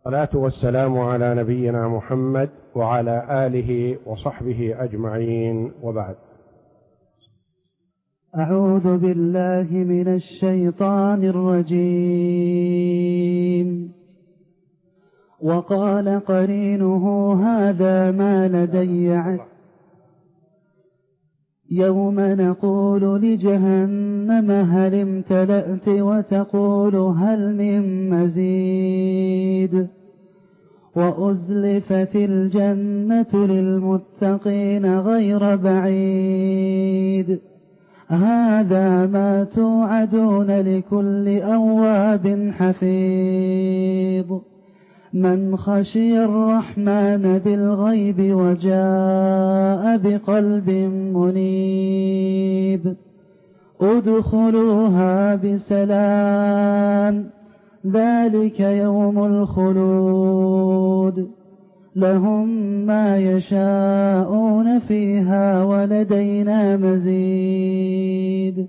الصلاة والسلام على نبينا محمد وعلى آله وصحبه أجمعين، وبعد. أعوذ بالله من الشيطان الرجيم. وقال قرينه هذا ما لدي عتيد يوم نقول لجهنم هل امتلأت وتقول هل من مزيد وأزلفت الجنة للمتقين غير بعيد هذا ما توعدون لكل أواب حفيظ من خشي الرحمن بالغيب وجاء بقلب منيب ادخلوها بسلام ذلك يوم الخلود لهم ما يشاءون فيها ولدينا مزيد.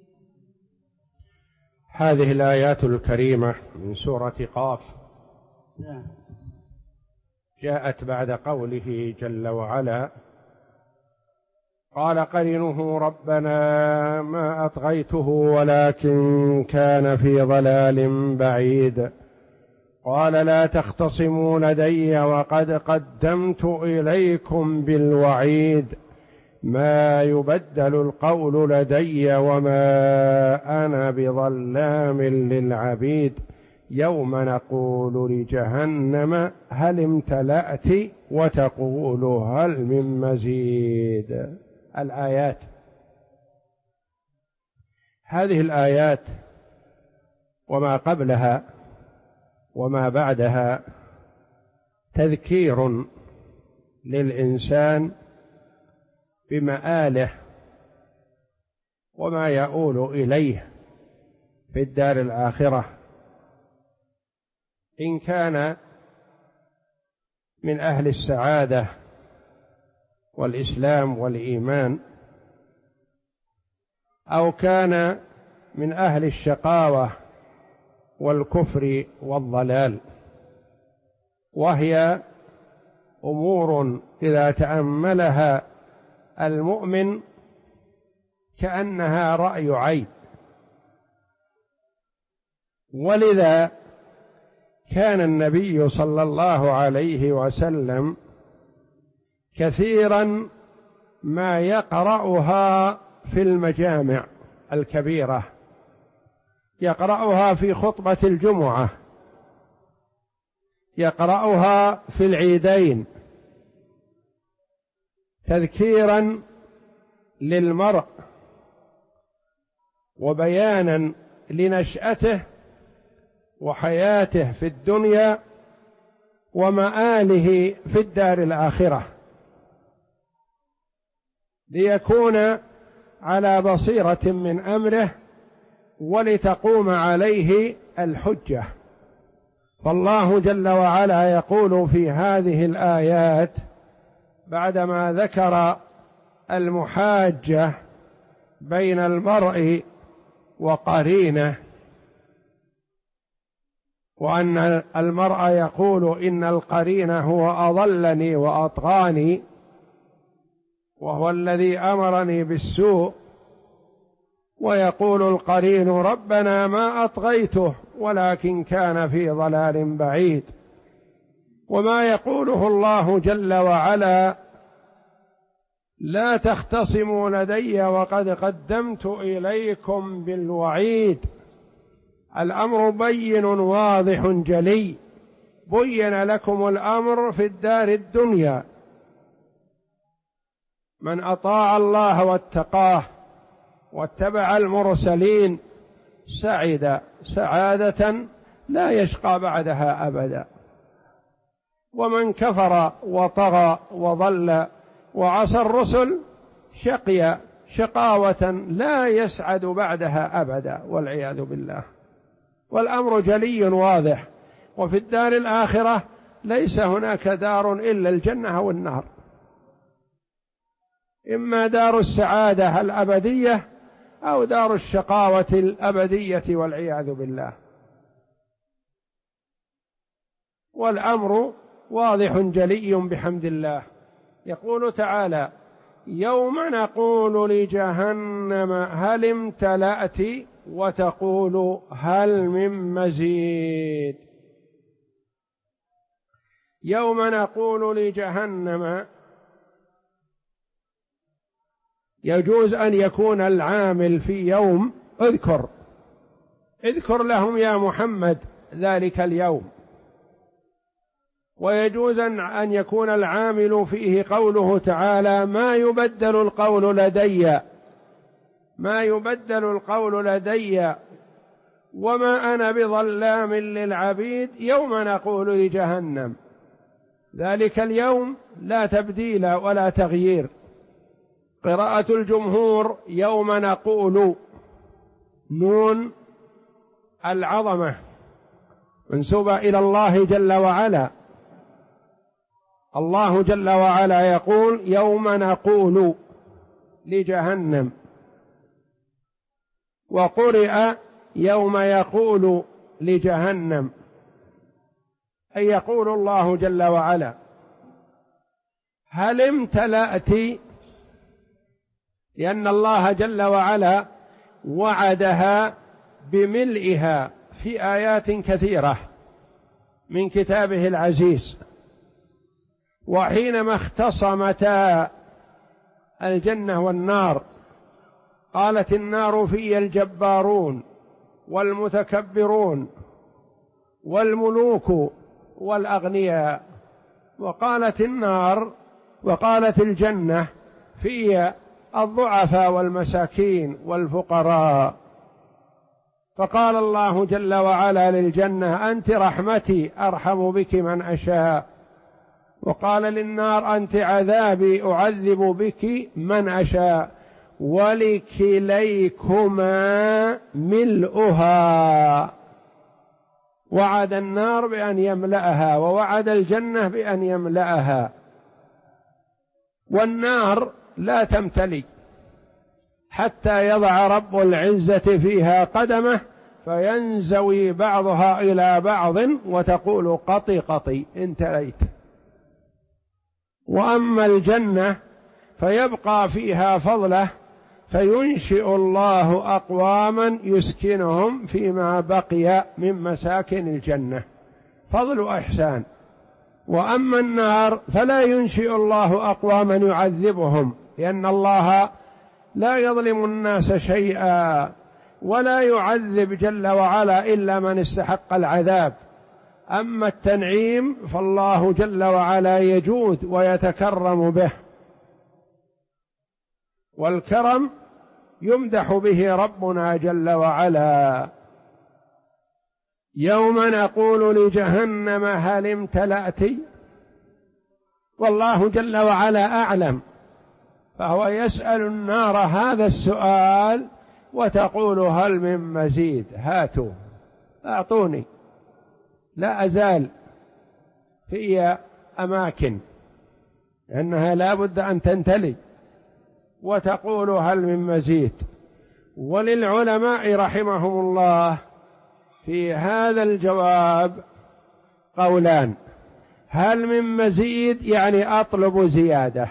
هذه الآيات الكريمة من سورة قاف جاءت بعد قوله جل وعلا: قال قرينه ربنا ما أطغيته ولكن كان في ضلال بعيد قال لا تختصموا لدي وقد قدمت إليكم بالوعيد ما يبدل القول لدي وما أنا بظلام للعبيد يوم نقول لجهنم هل امتلأت وتقول هل من مزيد. الآيات، هذه الآيات وما قبلها وما بعدها تذكير للإنسان بمآله وما يؤول إليه في الدار الآخرة إن كان من أهل السعادة والإسلام والإيمان أو كان من أهل الشقاوة والكفر والضلال، وهي أمور إذا تأملها المؤمن كأنها رأي عين. ولذا كان النبي صلى الله عليه وسلم كثيرا ما يقرأها في المجامع الكبيرة، يقرأها في خطبة الجمعة، يقرأها في العيدين تذكيرا للمرء وبيانا لنشأته وحياته في الدنيا ومآله في الدار الآخرة، ليكون على بصيرة من أمره ولتقوم عليه الحجة. فالله جل وعلا يقول في هذه الآيات بعدما ذكر المحاجة بين المرء وقرينه، وأن المرء يقول إن القرين هو أضلني وأطغاني وهو الذي أمرني بالسوء، ويقول القرين ربنا ما أطغيته ولكن كان في ضلال بعيد. وما يقوله الله جل وعلا لا تختصموا لدي وقد قدمت إليكم بالوعيد، الأمر بين واضح جلي، بين لكم الأمر في الدار الدنيا، من أطاع الله واتقاه واتبع المرسلين سعد سعادة لا يشقى بعدها أبدا، ومن كفر وطغى وضل وعصى الرسل شقي شقاوة لا يسعد بعدها أبدا والعياذ بالله. والأمر جلي واضح، وفي الدار الآخرة ليس هناك دار إلا الجنة أو النار، إما دار السعادة الأبدية أو دار الشقاوة الأبدية والعياذ بالله. والأمر واضح جلي بحمد الله. يقول تعالى: يوم نقول لجهنم هل امتلأت وتقول هل من مزيد. يوم نقول لجهنم، يجوز أن يكون العامل في يوم اذكر لهم يا محمد ذلك اليوم، ويجوز أن يكون العامل فيه قوله تعالى: ما يبدل القول لدي وما أنا بظلام للعبيد يوم نقول لجهنم. ذلك اليوم لا تبديل ولا تغيير. قراءة الجمهور: يوم نقول، نون العظمة منسوبة إلى الله جل وعلا. الله جل وعلا يقول: يوم نقول لجهنم. وقرئ: يوم يقول لجهنم، أي يقول الله جل وعلا: هل امتلأت، لأن الله جل وعلا وعدها بملئها في آيات كثيرة من كتابه العزيز. وحينما اختصمتا الجنة والنار قالت النار: في الجبارون والمتكبرون والملوك والأغنياء. وقالت الجنة: في الضعفاء والمساكين والفقراء. فقال الله جل وعلا للجنة: أنت رحمتي أرحم بك من أشاء. وقال للنار: أنت عذابي أعذب بك من أشاء. ولكليكما ملؤها. وعد النار بأن يملأها، ووعد الجنة بأن يملأها. والنار لا تمتلي حتى يضع رب العزة فيها قدمه فينزوي بعضها إلى بعض وتقول: قطي قطي، امتليت. وأما الجنة فيبقى فيها فضله، فينشئ الله أقواما يسكنهم فيما بقي من مساكن الجنة، فضل إحسان. وأما النار فلا ينشئ الله أقواما يعذبهم، لأن الله لا يظلم الناس شيئا ولا يعذب جل وعلا إلا من استحق العذاب. أما التنعيم فالله جل وعلا يجود ويتكرم به، والكرم يمدح به ربنا جل وعلا. يوم نقول لجهنم هل امتلأت، والله جل وعلا أعلم، فهو يسأل النار هذا السؤال وتقول: هل من مزيد، هاتوا أعطوني، لا أزال في أماكن، لأنها لا بد أن تنتلي، وتقول: هل من مزيد. وللعلماء رحمهم الله في هذا الجواب قولان: هل من مزيد يعني أطلب زيادة،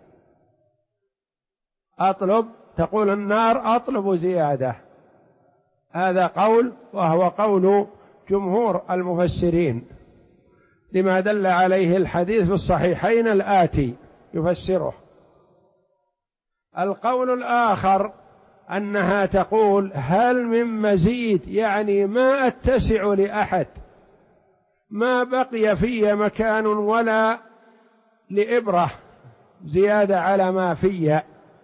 تقول النار أطلب زيادة، هذا قول، وهو قول جمهور المفسرين لما دل عليه الحديث في الصحيحين الآتي يفسره. القول الآخر أنها تقول: هل من مزيد، يعني ما أتسع لأحد، ما بقي في مكان ولا لإبرة زيادة على ما في،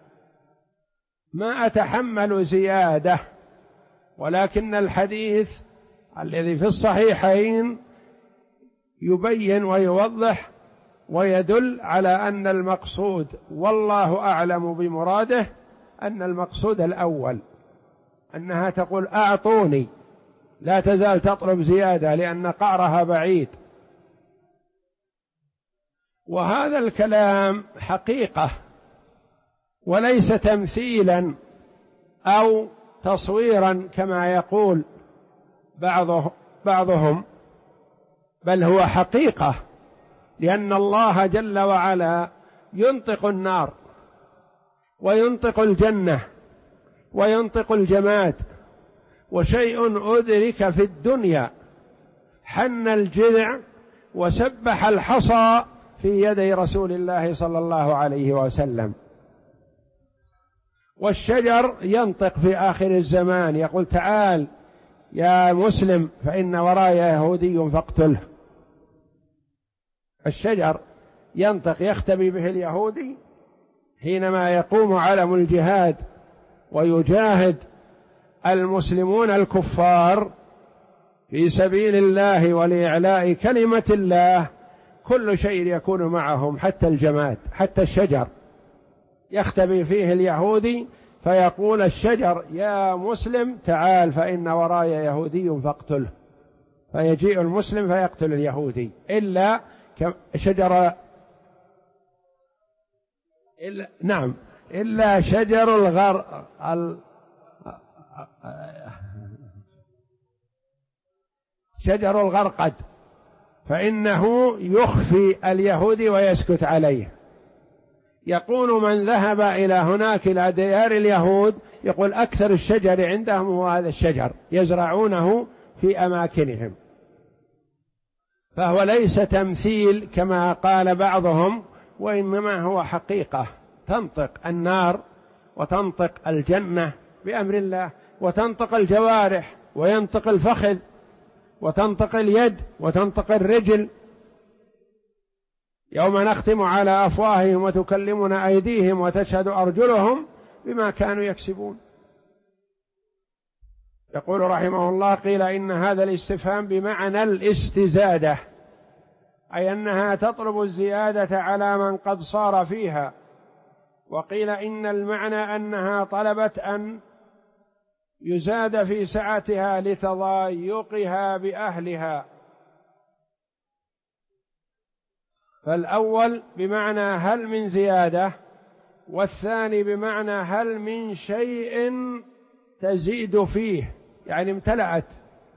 ما أتحمل زيادة. ولكن الحديث الذي في الصحيحين يبين ويوضح ويدل على أن المقصود، والله أعلم بمراده، أن المقصود الأول، أنها تقول: أعطوني، لا تزال تطلب زيادة لأن قعرها بعيد. وهذا الكلام حقيقة وليس تمثيلا أو تصويرا كما يقول بعضهم، بل هو حقيقة، لأن الله جل وعلا ينطق النار وينطق الجنة وينطق الجماد، وشيء أدرك في الدنيا حن الجذع وسبح الحصى في يدي رسول الله صلى الله عليه وسلم. والشجر ينطق في آخر الزمان يقول تعال يا مسلم فإن وراي يهودي فاقتله. الشجر ينطق يختبي به اليهودي حينما يقوم علم الجهاد ويجاهد المسلمون الكفار في سبيل الله ولإعلاء كلمة الله، كل شيء يكون معهم حتى الجماد، حتى الشجر يختبي فيه اليهودي فيقول الشجر يا مسلم تعال فإن وراي يهودي فاقتله، فيجيء المسلم فيقتل اليهودي إلا إلا شجر شجر الغرقد فإنه يخفي اليهودي ويسكت عليه. يقول من ذهب إلى هناك إلى ديار اليهود يقول أكثر الشجر عندهم هو هذا الشجر، يزرعونه في أماكنهم. فهو ليس تمثيل كما قال بعضهم، وإنما هو حقيقة. تنطق النار وتنطق الجنة بأمر الله، وتنطق الجوارح وينطق الفخذ وتنطق اليد وتنطق الرجل. يوم نختم على أفواههم وتكلمنا أيديهم وتشهد أرجلهم بما كانوا يكسبون. يقول رحمه الله قيل إن هذا الاستفهام بمعنى الاستزادة، أي أنها تطلب الزيادة على من قد صار فيها. وقيل إن المعنى أنها طلبت أن يزاد في سعتها لتضايقها بأهلها. فالأول بمعنى هل من زيادة، والثاني بمعنى هل من شيء تزيد فيه، يعني امتلأت.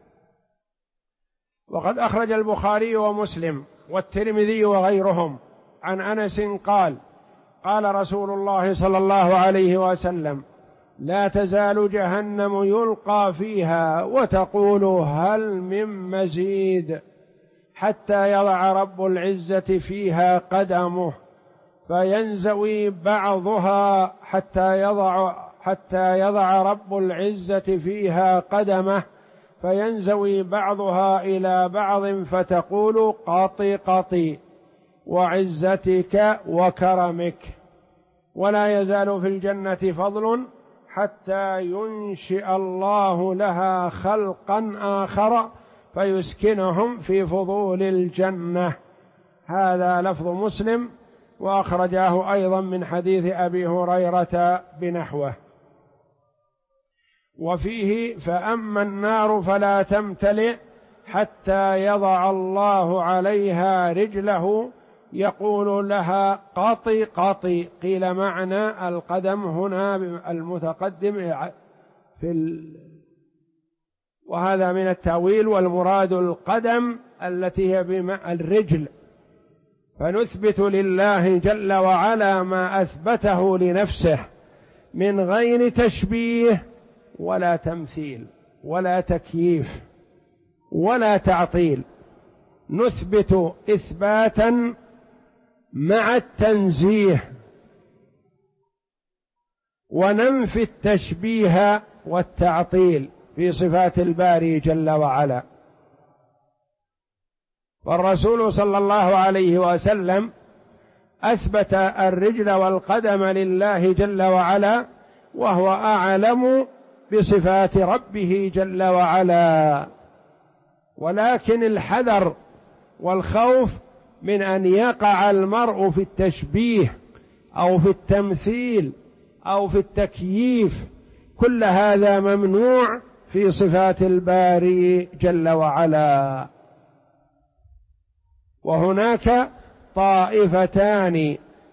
وقد أخرج البخاري ومسلم والترمذي وغيرهم عن أنس قال قال رسول الله صلى الله عليه وسلم لا تزال جهنم يلقى فيها وتقول هل من مزيد حتى يضع رب العزة فيها قدمه فينزوي بعضها حتى يضع رب العزة فيها قدمه فينزوي بعضها إلى بعض فتقول قطي قطي وعزتك وكرمك. ولا يزال في الجنة فضل حتى ينشئ الله لها خلقا آخر فيسكنهم في فضول الجنة. هذا لفظ مسلم، وأخرجاه أيضا من حديث أبي هريرة بنحوه. وفيه فأما النار فلا تمتلئ حتى يضع الله عليها رجله يقول لها قطي قطي. قيل معنى القدم هنا المتقدم وهذا من التأويل، والمراد القدم التي هي الرجل. فنثبت لله جل وعلا ما أثبته لنفسه من غير تشبيه ولا تمثيل ولا تكييف ولا تعطيل. نثبت إثباتا مع التنزيه، وننفي التشبيه والتعطيل في صفات الباري جل وعلا. والرسول صلى الله عليه وسلم أثبت الرجل والقدم لله جل وعلا، وهو أعلم بصفات ربه جل وعلا. ولكن الحذر والخوف من أن يقع المرء في التشبيه أو في التمثيل أو في التكييف، كل هذا ممنوع في صفات الباري جل وعلا. وهناك طائفتان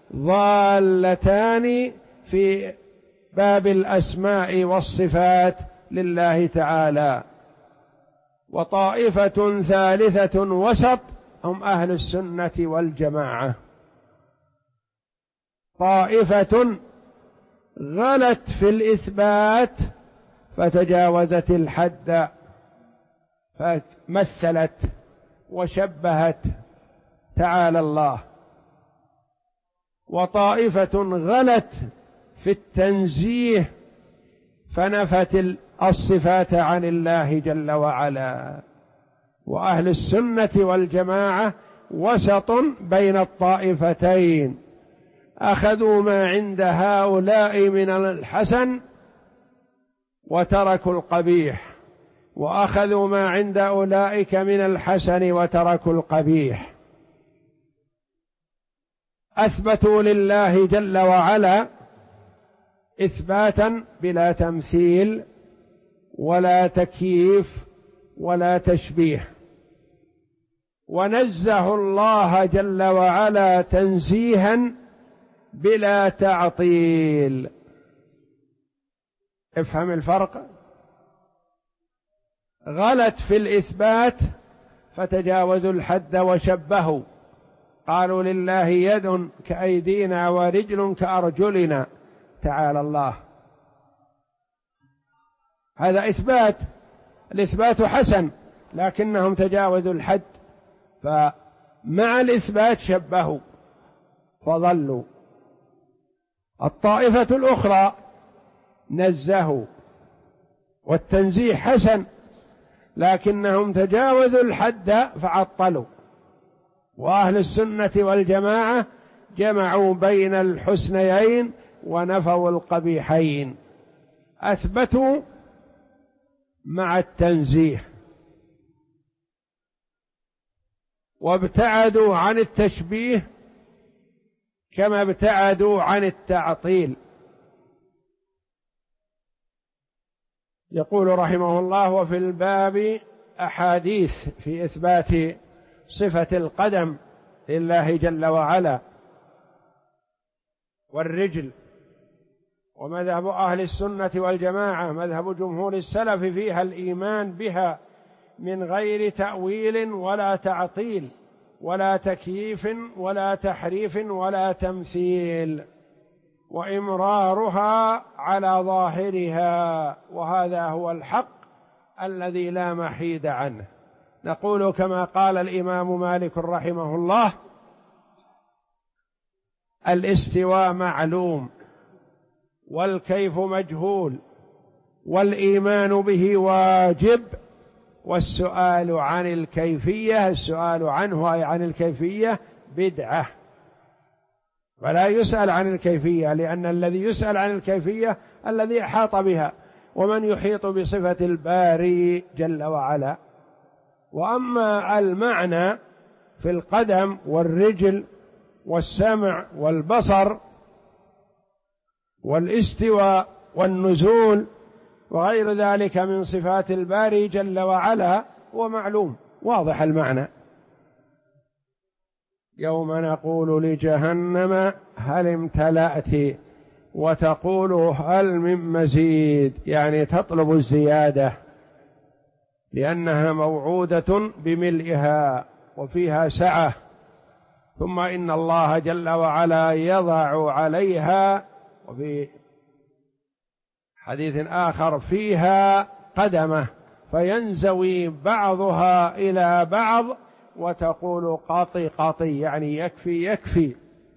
ضالتان في باب الأسماء والصفات لله تعالى، وطائفة ثالثة وسط هم أهل السنة والجماعة. طائفة غلت في الإثبات فتجاوزت الحد فمثلت وشبهت تعالى الله، وطائفة غلت في التنزيه فنفت الصفات عن الله جل وعلا. وأهل السنة والجماعة وسط بين الطائفتين، أخذوا ما عند هؤلاء من الحسن وتركوا القبيح، وأخذوا ما عند أولئك من الحسن وتركوا القبيح. أثبتوا لله جل وعلا إثباتا بلا تمثيل ولا تكييف ولا تشبيه، ونزهوا الله جل وعلا تنزيها بلا تعطيل. افهم الفرق. غلت في الإثبات فتجاوزوا الحد وشبهوا، قالوا لله يد كأيدينا ورجل كأرجلنا تعالى الله. هذا إثبات، الإثبات حسن، لكنهم تجاوزوا الحد، فمع الإثبات شبهوا فضلوا. الطائفة الأخرى نزهوا، والتنزيه حسن، لكنهم تجاوزوا الحد فعطلوا. وأهل السنة والجماعة جمعوا بين الحسنيين ونفوا القبيحين، أثبتوا مع التنزيه وابتعدوا عن التشبيه كما ابتعدوا عن التعطيل. يقول رحمه الله: وفي الباب أحاديث في إثبات صفة القدم لله جل وعلا والرجل. ومذهب أهل السنة والجماعة مذهب جمهور السلف فيها الإيمان بها من غير تأويل ولا تعطيل ولا تكييف ولا تحريف ولا تمثيل، وإمرارها على ظاهرها، وهذا هو الحق الذي لا محيد عنه. نقول كما قال الإمام مالك رحمه الله: الاستواء معلوم والكيف مجهول والإيمان به واجب، والسؤال عن الكيفية، السؤال عنه أي عن الكيفية، بدعة. فلا يسأل عن الكيفية، لأن الذي يسأل عن الكيفية الذي أحاط بها، ومن يحيط بصفة الباري جل وعلا. وأما المعنى في القدم والرجل والسمع والبصر والاستواء والنزول وغير ذلك من صفات الباري جل وعلا هو معلوم واضح المعنى. يوم نقول لجهنم هل امتلأت وتقول هل من مزيد، يعني تطلب الزيادة لأنها موعودة بملئها وفيها سعة. ثم إن الله جل وعلا يضع عليها، وفي حديث آخر فيها قدمه فينزوي بعضها إلى بعض وتقول قاطي قاطي، يعني يكفي يكفي.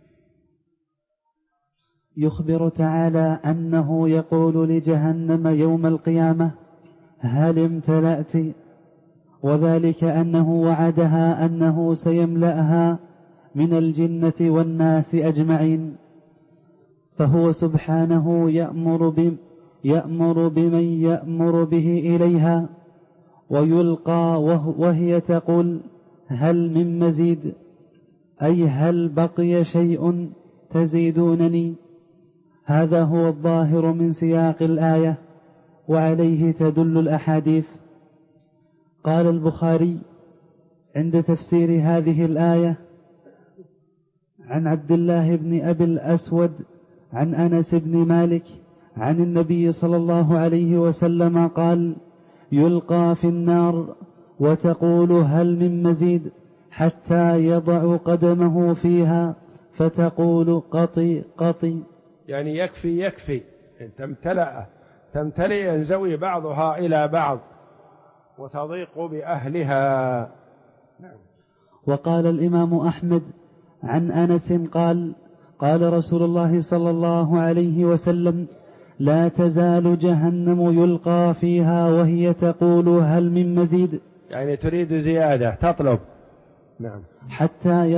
يخبر تعالى أنه يقول لجهنم يوم القيامة هل امتلأت، وذلك أنه وعدها أنه سيملأها من الجنة والناس أجمعين، فهو سبحانه يأمر بمن يأمر به إليها، ويلقى وهي تقول هل من مزيد، أي هل بقي شيء تزيدونني. هذا هو الظاهر من سياق الآية، وعليه تدل الأحاديث. قال البخاري عند تفسير هذه الآية عن عبد الله بن أبي الأسود عن أنس بن مالك عن النبي صلى الله عليه وسلم قال: يلقى في النار وتقول هل من مزيد، حتى يضع قدمه فيها فتقول قطي قطي. يعني يكفي تمتلئ ينزوي بعضها إلى بعض وتضيق بأهلها. نعم. وقال الإمام أحمد عن أنس قال قال رسول الله صلى الله عليه وسلم: لا تزال جهنم يلقى فيها وهي تقول هل من مزيد، يعني تريد زيادة، تطلب. نعم. حتى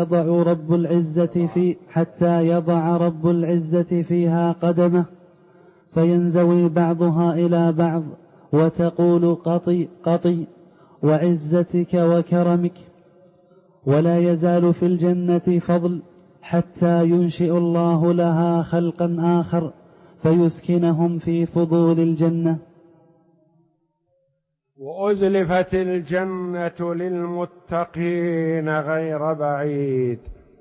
يضع رب العزة فيها قدمه فينزوي بعضها إلى بعض وتقول قطي قطي وعزتك وكرمك. ولا يزال في الجنة فضل حتى ينشئ الله لها خلقا آخر فيسكنهم في فضول الجنة. وأزلفت الجنة للمتقين غير بعيد.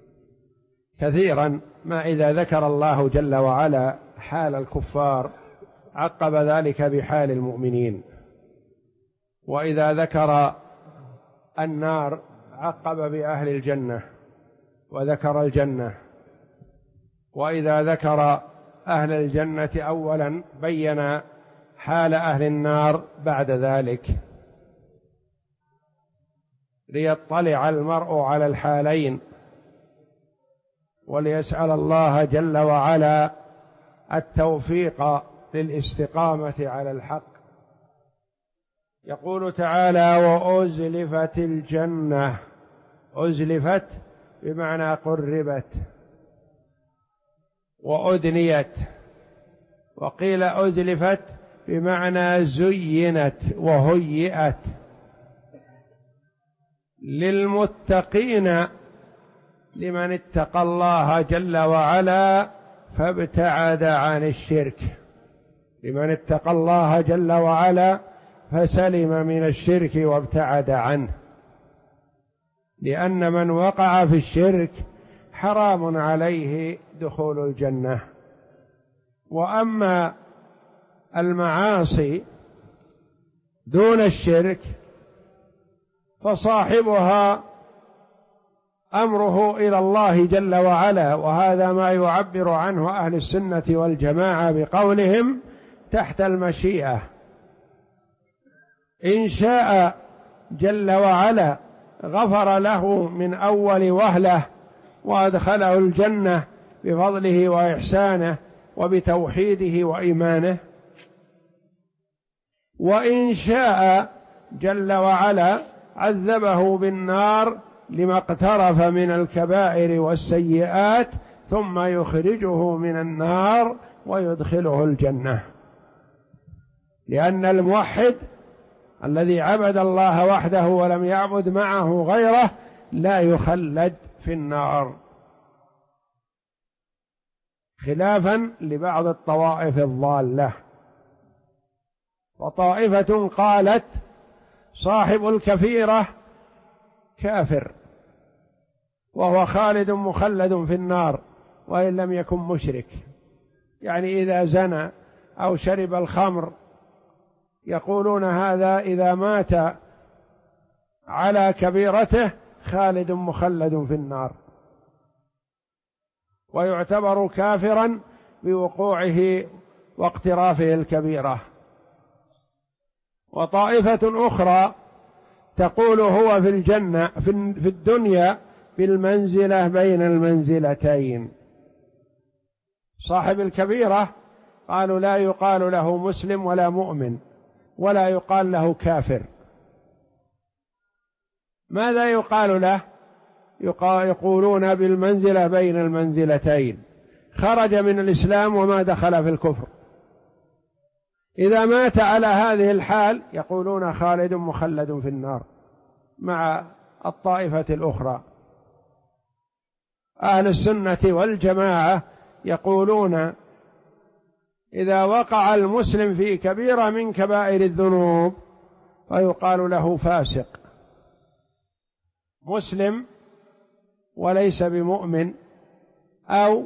كثيرا ما إذا ذكر الله جل وعلا حال الكفار عقب ذلك بحال المؤمنين، وإذا ذكر النار عقب بأهل الجنة وذكر الجنة، وإذا ذكر أهل الجنة أولا بين حال أهل النار بعد ذلك، ليطلع المرء على الحالين وليسأل الله جل وعلا التوفيق للاستقامة على الحق. يقول تعالى: وأزلفت الجنة. أزلفت بمعنى قربت وأدنيت، وقيل أزلفت بمعنى زينت وهيئت للمتقين، لمن اتقى الله جل وعلا فابتعد عن الشرك، لمن اتقى الله جل وعلا فسلم من الشرك وابتعد عنه، لأن من وقع في الشرك حرام عليه دخول الجنة. وأما المعاصي دون الشرك فصاحبها أمره إلى الله جل وعلا، وهذا ما يعبر عنه أهل السنة والجماعة بقولهم تحت المشيئة. إن شاء جل وعلا غفر له من أول وهلة وأدخله الجنة بفضله وإحسانه وبتوحيده وإيمانه، وإن شاء جل وعلا عذبه بالنار لما اقترف من الكبائر والسيئات ثم يخرجه من النار ويدخله الجنة. لأن الموحد الذي عبد الله وحده ولم يعبد معه غيره لا يخلد في النار، خلافا لبعض الطوائف الضالة. وطائفة قالت صاحب الكفيرة كافر وهو خالد مخلد في النار وإن لم يكن مشرك، يعني إذا زنى أو شرب الخمر يقولون هذا إذا مات على كبيرته خالد مخلد في النار ويعتبر كافرا بوقوعه واقترافه الكبيرة. وطائفة أخرى تقول هو في الجنة في الدنيا بالمنزلة بين المنزلتين. صاحب الكبيرة قالوا لا يقال له مسلم ولا مؤمن ولا يقال له كافر. ماذا يقال له؟ يقولون بالمنزلة بين المنزلتين، خرج من الإسلام وما دخل في الكفر. إذا مات على هذه الحال يقولون خالد مخلد في النار مع الطائفة الأخرى. أهل السنة والجماعة يقولون إذا وقع المسلم في كبيرة من كبائر الذنوب فيقال له فاسق، مسلم وليس بمؤمن، أو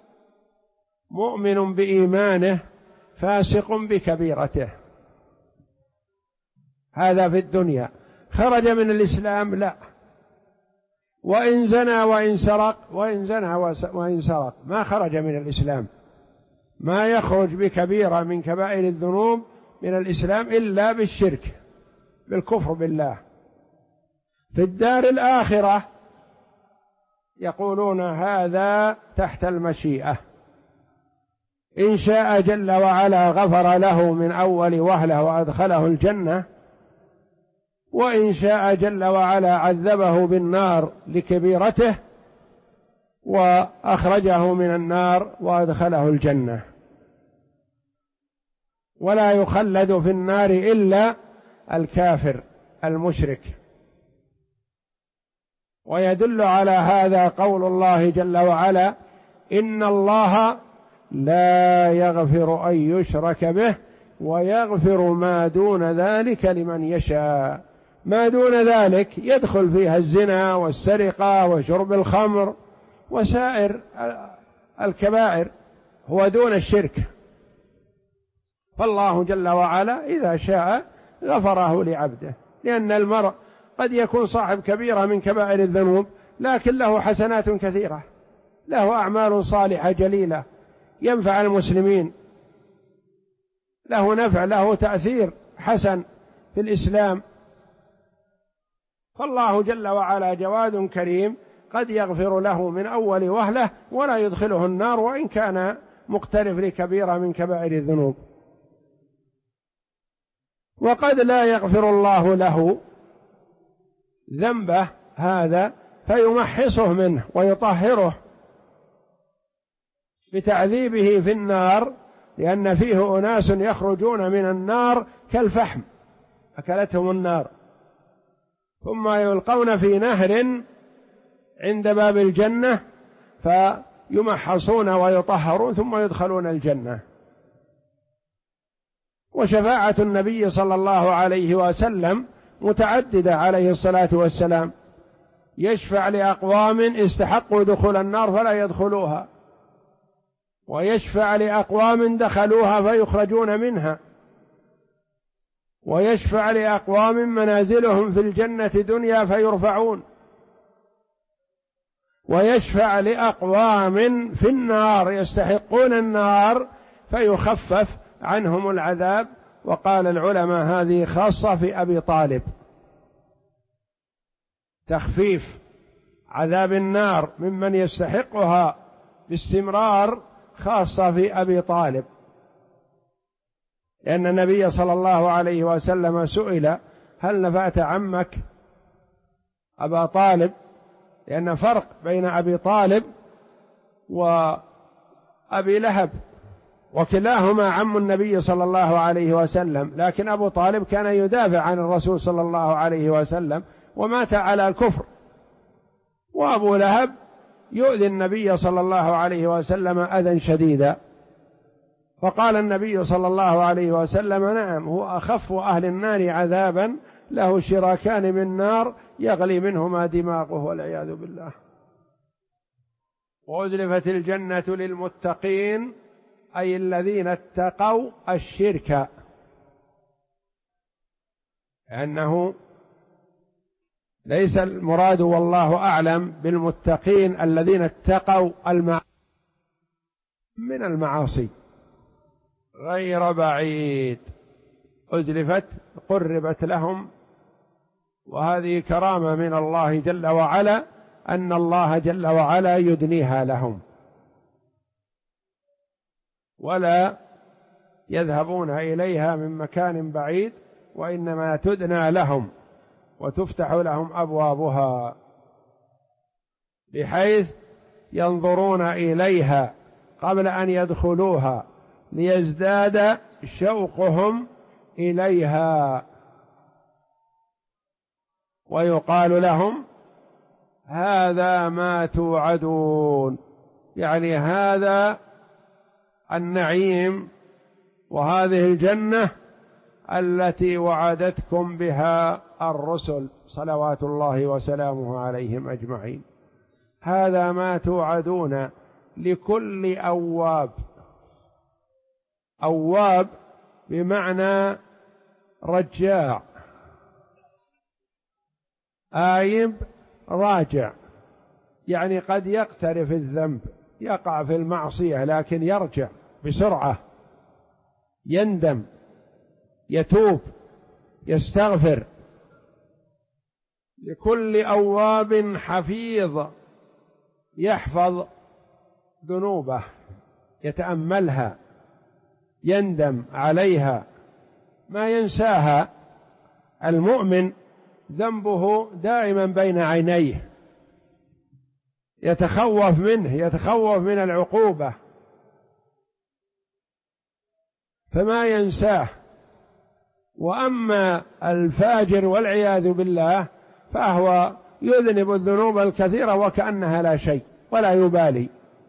مؤمن بإيمانه فاسق بكبيرته. هذا في الدنيا. خرج من الإسلام؟ لا. وإن زنى وإن سرق ما خرج من الإسلام، ما يخرج بكبيرة من كبائر الذنوب من الإسلام إلا بالشرك، بالكفر بالله. في الدار الآخرة يقولون هذا تحت المشيئة، إن شاء جل وعلا غفر له من أول وهلة وأدخله الجنة، وإن شاء جل وعلا عذبه بالنار لكبيرته وأخرجه من النار وأدخله الجنة، ولا يخلد في النار إلا الكافر المشرك. ويدل على هذا قول الله جل وعلا: إن الله لا يغفر أن يشرك به ويغفر ما دون ذلك لمن يشاء. ما دون ذلك يدخل فيها الزنا والسرقة وشرب الخمر وسائر الكبائر، هو دون الشرك. فالله جل وعلا إذا شاء غفره لعبده، لأن المرء قد يكون صاحب كبيرة من كبائر الذنوب لكن له حسنات كثيرة، له أعمال صالحة جليلة ينفع المسلمين، له نفع، له تأثير حسن في الإسلام. فالله جل وعلا جواد كريم قد يغفر له من أول وهلة ولا يدخله النار وإن كان مقترف لكبيرة من كبائر الذنوب. وقد لا يغفر الله له ذنبه هذا فيمحصه منه ويطهره بتعذيبه في النار، لأن فيه أناس يخرجون من النار كالفحم أكلتهم النار، ثم يلقون في نهر عند باب الجنة فيمحصون ويطهرون ثم يدخلون الجنة. وشفاعة النبي صلى الله عليه وسلم متعددة عليه الصلاة والسلام، يشفع لأقوام استحقوا دخول النار فلا يدخلوها، ويشفع لأقوام دخلوها فيخرجون منها، ويشفع لأقوام منازلهم في الجنة دنيا فيرفعون، ويشفع لأقوام في النار يستحقون النار فيخفف عنهم العذاب. وقال العلماء هذه خاصة في أبي طالب، تخفيف عذاب النار ممن يستحقها باستمرار خاصة في أبي طالب، لأن النبي صلى الله عليه وسلم سئل: هل نفعت عمك أبا طالب؟ لأن فرق بين أبي طالب وأبي لهب، وكلاهما عم النبي صلى الله عليه وسلم، لكن أبو طالب كان يدافع عن الرسول صلى الله عليه وسلم ومات على الكفر، وأبو لهب يؤذي النبي صلى الله عليه وسلم أذى شديدا. فقال النبي صلى الله عليه وسلم: نعم، هو أخف أهل النار عذابا، له شراكان من نار يغلي منهما دماغه والعياذ بالله. وأزلفت الجنة للمتقين، أي الذين اتقوا الشرك، لأنه ليس المراد والله أعلم بالمتقين الذين اتقوا من المعاصي، غير بعيد. أزلفت قربت لهم، وهذه كرامة من الله جل وعلا، أن الله جل وعلا يدنيها لهم ولا يذهبون إليها من مكان بعيد، وإنما تدنى لهم وتفتح لهم أبوابها بحيث ينظرون إليها قبل أن يدخلوها ليزداد شوقهم إليها، ويقال لهم: هذا ما توعدون، يعني هذا النعيم وهذه الجنة التي وعدتكم بها الرسل صلوات الله وسلامه عليهم أجمعين. هذا ما توعدون لكل أواب. أواب بمعنى رجاع، آيب راجع، يعني قد يقترف الذنب، يقع في المعصية لكن يرجع بسرعة، يندم، يتوب، يستغفر. لكل أواب حفيظ يحفظ ذنوبه، يتأملها، يندم عليها، ما ينساها. المؤمن ذنبه دائما بين عينيه، يتخوف منه، يتخوف من العقوبة، فما ينساه. وأما الفاجر والعياذ بالله فهو يذنب الذنوب الكثيرة وكأنها لا شيء ولا يبالي.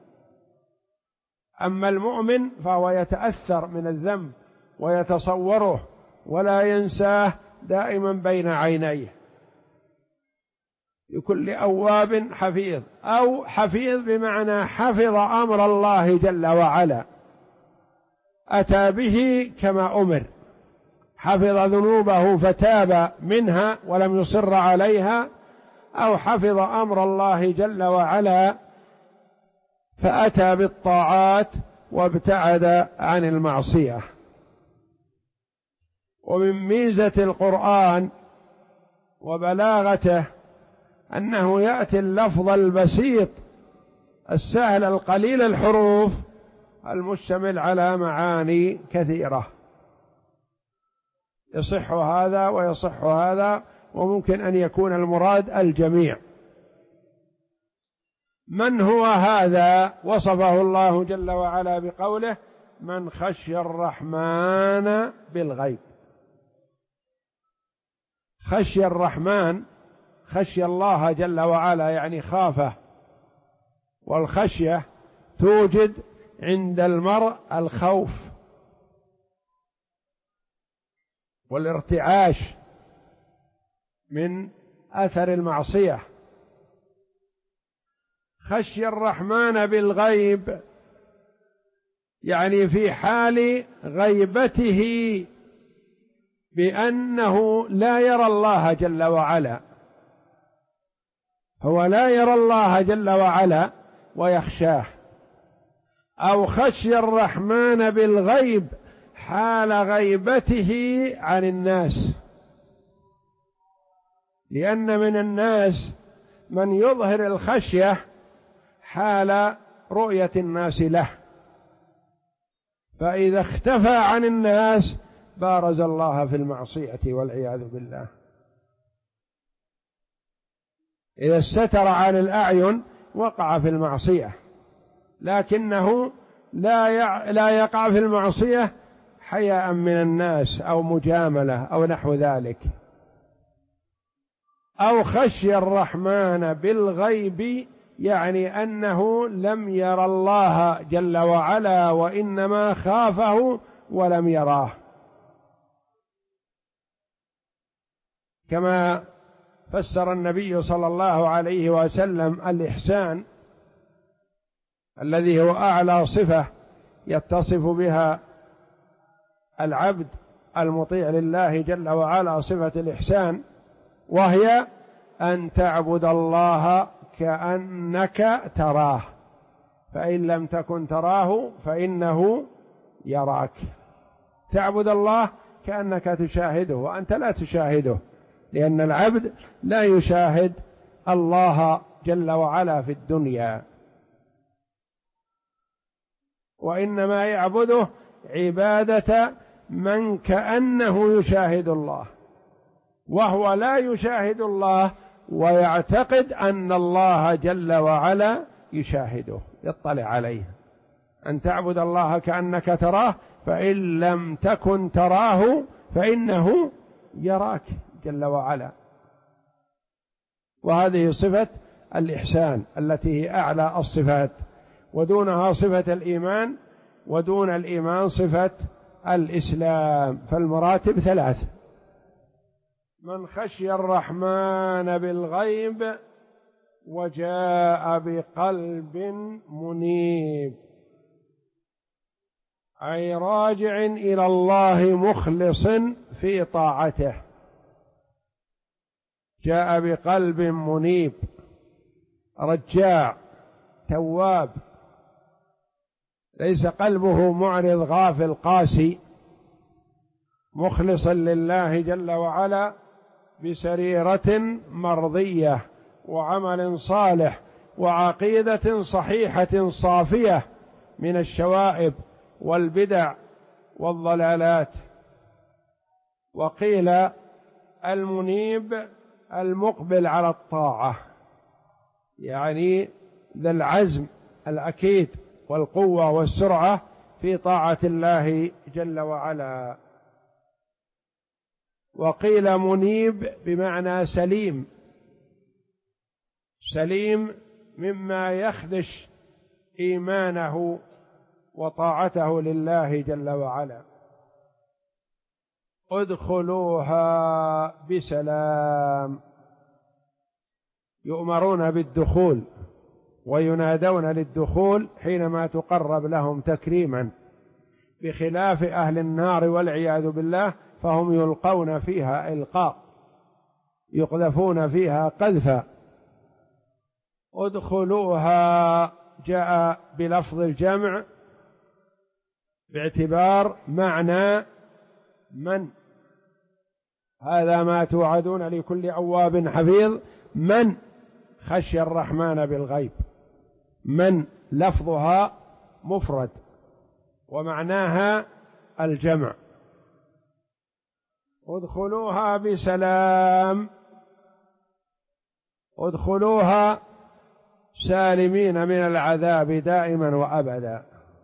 أما المؤمن فهو يتأثر من الذنب ويتصوره ولا ينساه، دائما بين عينيه. لكل أواب حفيظ، أو حفيظ بمعنى حفظ أمر الله جل وعلا، أتى به كما أمر، حفظ ذنوبه فتاب منها ولم يصر عليها، أو حفظ أمر الله جل وعلا فأتى بالطاعات وابتعد عن المعصية. ومن ميزة القرآن وبلاغته أنه يأتي اللفظ البسيط السهل القليل الحروف المشتمل على معاني كثيرة، يصح هذا ويصح هذا، وممكن أن يكون المراد الجميع. من هو هذا؟ وصفه الله جل وعلا بقوله: من خشي الرحمن بالغيب. خشي الرحمن، خشي الله جل وعلا يعني خافه، والخشية توجد عند المرء الخوف والارتعاش من أثر المعصية. خشي الرحمن بالغيب يعني في حال غيبته، بأنه لا يرى الله جل وعلا، هو لا يرى الله جل وعلا ويخشاه. أو خشي الرحمن بالغيب حال غيبته عن الناس، لأن من الناس من يظهر الخشية حال رؤية الناس له، فإذا اختفى عن الناس بارز الله في المعصية والعياذ بالله. إذا استتر عن الأعين وقع في المعصية، لكنه لا يقع في المعصية حياء من الناس أو مجاملة أو نحو ذلك. أو خشي الرحمن بالغيب يعني أنه لم يرى الله جل وعلا، وإنما خافه ولم يراه، كما فسر النبي صلى الله عليه وسلم الإحسان الذي هو أعلى صفة يتصف بها العبد المطيع لله جل وعلا، صفة الإحسان، وهي أن تعبد الله كأنك تراه، فإن لم تكن تراه فإنه يراك. تعبد الله كأنك تشاهده وأنت لا تشاهده، لأن العبد لا يشاهد الله جل وعلا في الدنيا، وإنما يعبده عبادة من كأنه يشاهد الله، وهو لا يشاهد الله ويعتقد أن الله جل وعلا يشاهده، يطلع عليه. أن تعبد الله كأنك تراه، فإن لم تكن تراه فإنه يراك جل وعلا. وهذه صفة الإحسان التي هي أعلى الصفات، ودونها صفة الإيمان، ودون الإيمان صفة الإسلام، فالمراتب ثلاث. من خشي الرحمن بالغيب وجاء بقلب منيب، أي راجع إلى الله مخلص في طاعته. جاء بقلب منيب رجاع تواب، ليس قلبه معرض غافل قاسي، مخلصا لله جل وعلا بسريرة مرضية وعمل صالح وعقيدة صحيحة صافية من الشوائب والبدع والضلالات. وقيل المنيب المقبل على الطاعة، يعني ذا العزم الأكيد والقوة والسرعة في طاعة الله جل وعلا. وقيل منيب بمعنى سليم، سليم مما يخدش إيمانه وطاعته لله جل وعلا. ادخلوها بسلام، يؤمرون بالدخول وينادون للدخول حينما تقرب لهم تكريما، بخلاف أهل النار والعياذ بالله فهم يلقون فيها إلقاء، يقذفون فيها قذفا. ادخلوها جاء بلفظ الجمع باعتبار معنى من، هذا ما توعدون لكل أواب حفيظ، من خشي الرحمن بالغيب، من لفظها مفرد ومعناها الجمع. ادخلوها بسلام، ادخلوها سالمين من العذاب دائما وأبدا.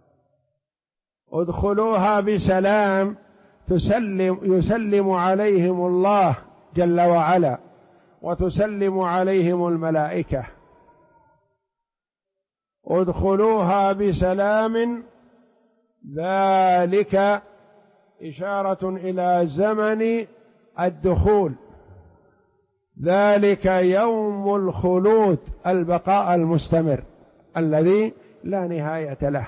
ادخلوها بسلام يسلم عليهم الله جل وعلا وتسلم عليهم الملائكة. ادخلوها بسلام، ذلك إشارة إلى زمن الدخول، ذلك يوم الخلود، البقاء المستمر الذي لا نهاية له.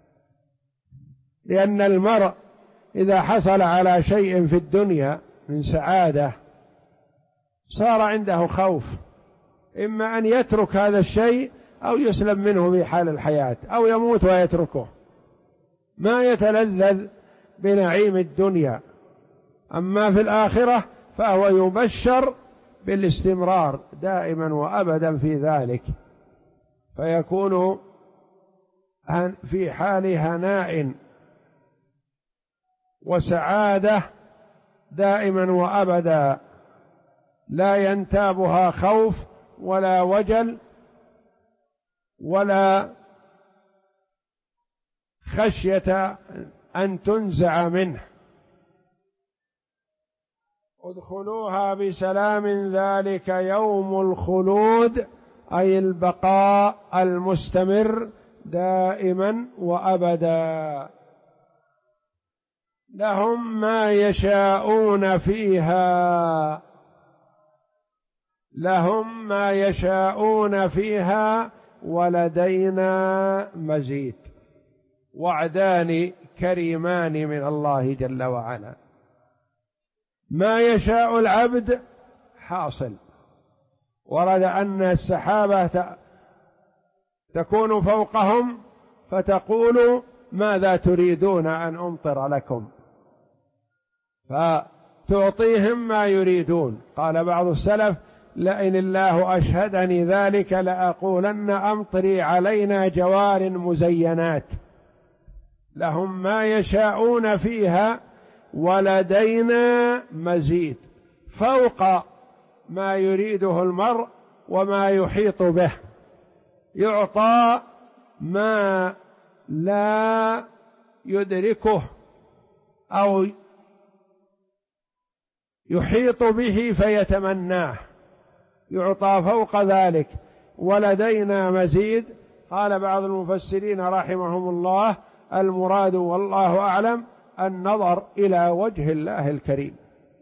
لأن المرء إذا حصل على شيء في الدنيا من سعادة صار عنده خوف، إما أن يترك هذا الشيء أو يسلم منه في حال الحياة أو يموت ويتركه، ما يتلذذ بنعيم الدنيا. أما في الآخرة فهو يبشر بالاستمرار دائما وأبدا في ذلك، فيكون في حال هناء وسعادة دائما وأبدا، لا ينتابها خوف ولا وجل ولا خشية أن تنزع منه. ادخلوها بسلام، ذلك يوم الخلود، أي البقاء المستمر دائما وأبدا. لهم ما يشاءون فيها، لهم ما يشاءون فيها ولدينا مزيد. وعدان كريمان من الله جل وعلا، ما يشاء العبد حاصل. ورد أن السحابة تكون فوقهم فتقول ماذا تريدون أن أمطر لكم، فتعطيهم ما يريدون. قال بعض السلف لئن الله أشهدني ذلك لأقولن أمطري علينا جوار مزينات. لهم ما يشاءون فيها ولدينا مزيد، فوق ما يريده المرء وما يحيط به، يعطى ما لا يدركه أو يحيط به فيتمناه، يعطى فوق ذلك. ولدينا مزيد. قال بعض المفسرين رحمهم الله المراد والله أعلم النظر إلى وجه الله الكريم،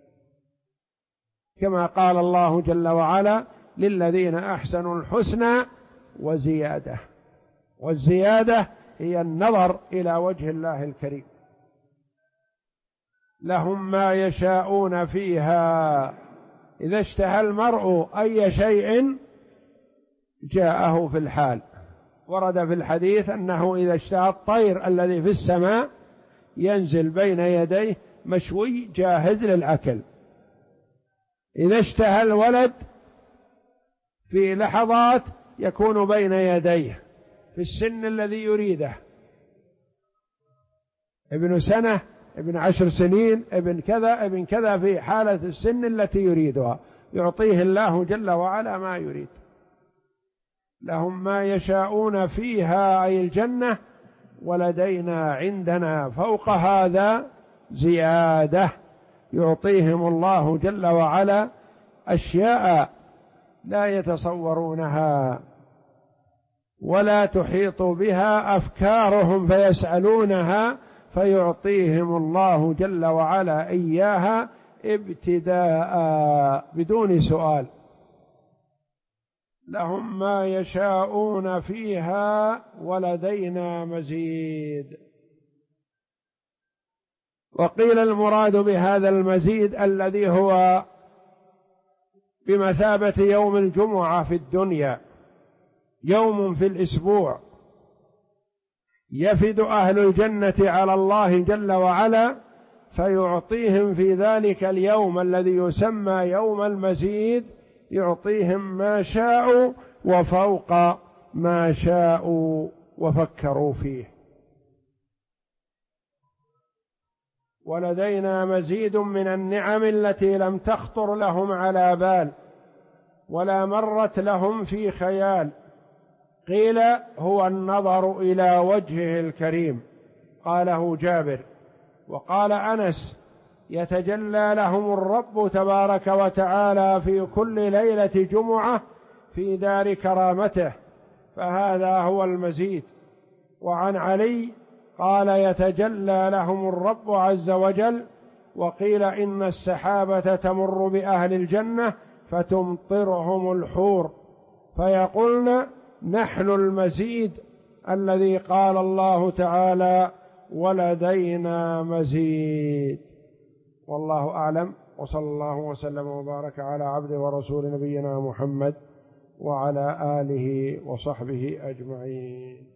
كما قال الله جل وعلا للذين أحسنوا الحسنى وزيادة، والزيادة هي النظر إلى وجه الله الكريم. لهم ما يشاءون فيها إذا اشتهى المرء أي شيء جاءه في الحال. ورد في الحديث أنه إذا اشتهى الطير الذي في السماء ينزل بين يديه مشوي جاهز للأكل. إذا اشتهى الولد في لحظات يكون بين يديه في السن الذي يريده، ابن سنة، ابن 10 سنين، ابن كذا ابن كذا، في حالة السن التي يريدها يعطيه الله جل وعلا ما يريد. لهم ما يشاءون فيها أي الجنة، ولدينا عندنا فوق هذا زيادة، يعطيهم الله جل وعلا أشياء لا يتصورونها ولا تحيط بها أفكارهم فيسألونها، فيعطيهم الله جل وعلا إياها ابتداء بدون سؤال. لهم ما يشاءون فيها ولدينا مزيد. وقيل المراد بهذا المزيد الذي هو بمثابة يوم الجمعة في الدنيا، يوم في الأسبوع يفد أهل الجنة على الله جل وعلا، فيعطيهم في ذلك اليوم الذي يسمى يوم المزيد، يعطيهم ما شاءوا وفوق ما شاءوا وفكروا فيه. ولدينا مزيد من النعم التي لم تخطر لهم على بال ولا مرت لهم في خيال. قيل هو النظر إلى وجهه الكريم، قاله جابر. وقال أنس يتجلى لهم الرب تبارك وتعالى في كل ليلة جمعة في دار كرامته، فهذا هو المزيد. وعن علي قال يتجلى لهم الرب عز وجل. وقيل إن السحابة تمر بأهل الجنة فتمطرهم الحور فيقولن نحن المزيد الذي قال الله تعالى ولدينا مزيد. والله أعلم، وصلى الله وسلم وبارك على عبده ورسول نبينا محمد وعلى آله وصحبه أجمعين.